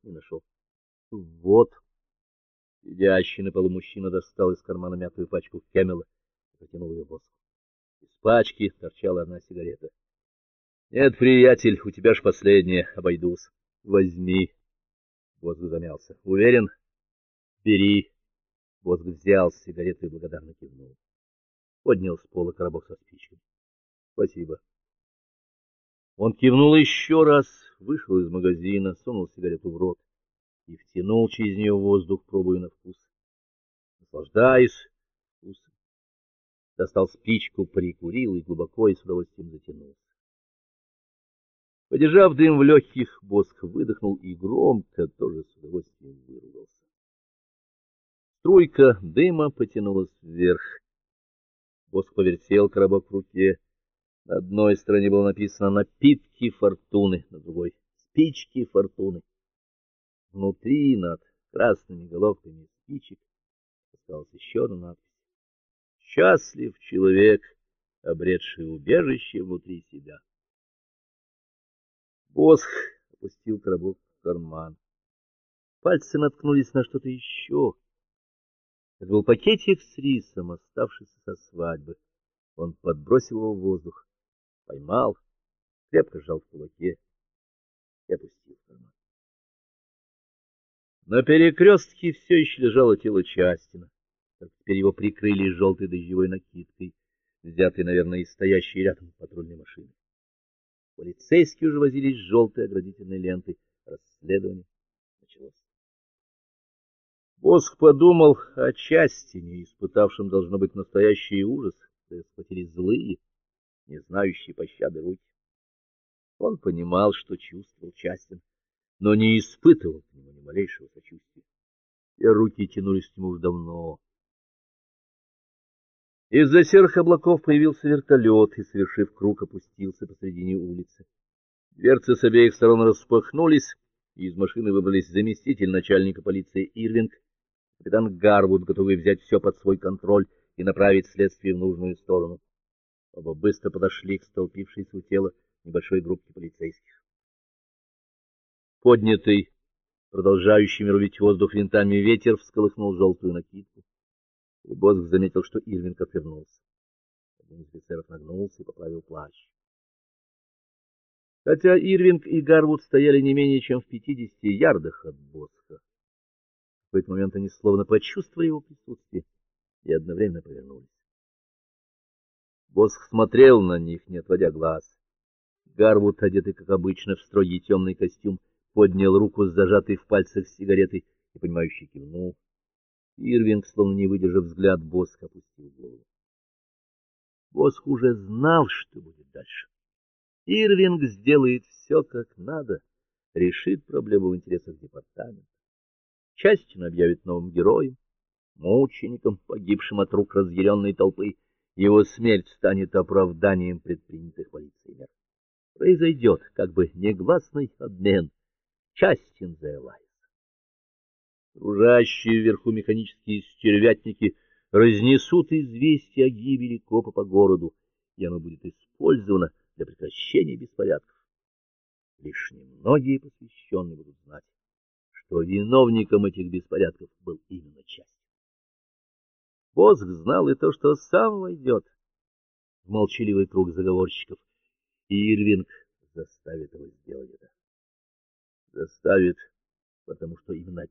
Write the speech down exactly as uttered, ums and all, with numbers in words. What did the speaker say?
не нашел. Вот. Сидящий на полу мужчина достал из кармана мятую пачку Кэмела и протянул ее Боску. Из пачки торчала одна сигарета. — Нет, приятель, у тебя ж последняя, обойдусь. — Возьми. Боск замялся. — Уверен? — Бери. Боск взял сигарету и благодарно кивнул. Поднял с пола коробок со спичками. — Спасибо. Он кивнул еще раз, вышел из магазина, сунул сигарету в рот и втянул через нее воздух, пробуя на вкус. Наслаждаясь вкусом, достал спичку, прикурил и глубоко и с удовольствием затянулся. Подержав дым в легких, Боск выдохнул и громко, тоже с удовольствием выругался. Струйка дыма потянулась вверх. Боск повертел коробок в руке. На одной стороне было написано «Напитки фортуны», на другой «Спички фортуны». Внутри, над красными головками спичек, осталась еще одна надпись: «Счастлив человек, обретший убежище внутри себя». Босх опустил коробок в карман. Пальцы наткнулись на что-то еще. Это был пакетик с рисом, оставшийся со свадьбы. Он подбросил его в воздух, поймал, крепко сжал в кулаке и опустил в карман. На перекрестке все еще лежало тело Частина, только теперь его прикрыли желтой дождевой накидкой, взятой, наверное, из стоящей рядом патрульной машины. Полицейские уже возились с желтой оградительной лентой. Расследование началось. Боск подумал о Частине, испытавшем, должно быть, настоящий ужас, когда схватили злые, не знающие пощады руки. Он понимал, что чувствовал Частин, но не испытывал к нему ни малейшего сочувствия. И руки тянулись к нему уже давно. Из-за серых облаков появился вертолет и, совершив круг, опустился посредине улицы. Дверцы с обеих сторон распахнулись, и из машины выбрались заместитель начальника полиции Ирвинг, капитан Гарвуд, готовый взять все под свой контроль и направить следствие в нужную сторону. Оба быстро подошли к столпившейся у тела небольшой группке полицейских. Поднятый, продолжающими рубить воздух винтами, ветер всколыхнул желтую накидку, и Боск заметил, что Ирвинг отвернулся. Один из офицеров нагнулся и поправил плащ. Хотя Ирвинг и Гарвуд стояли не менее чем в пятидесяти ярдах от Боска, в какой-то момент они словно почувствовали его присутствие и одновременно повернулись. Боск смотрел на них, не отводя глаз. Гарвуд, одетый, как обычно, в строгий темный костюм, поднял руку с зажатой в пальцах сигаретой и, понимающе кивнул. Ирвинг, словно не выдержав взгляд Боска, опустил голову. Боск уже знал, что будет дальше. Ирвинг сделает все как надо, решит проблему в интересах департамента. Частин объявит новым героем, мучеником, погибшим от рук разъяренной толпы. Его смерть станет оправданием предпринятых полицией мер. Произойдет как бы негласный обмен. Частин за Элайс. Кружащие вверху механические стервятники разнесут известие о гибели копа по городу, и оно будет использовано для прекращения беспорядков. Лишь немногие посвященные будут знать, что виновником этих беспорядков был именно Частин. Боск знал и то, что сам войдет в молчаливый круг заговорщиков, и Ирвинг заставит его сделать это. Заставит, потому что именно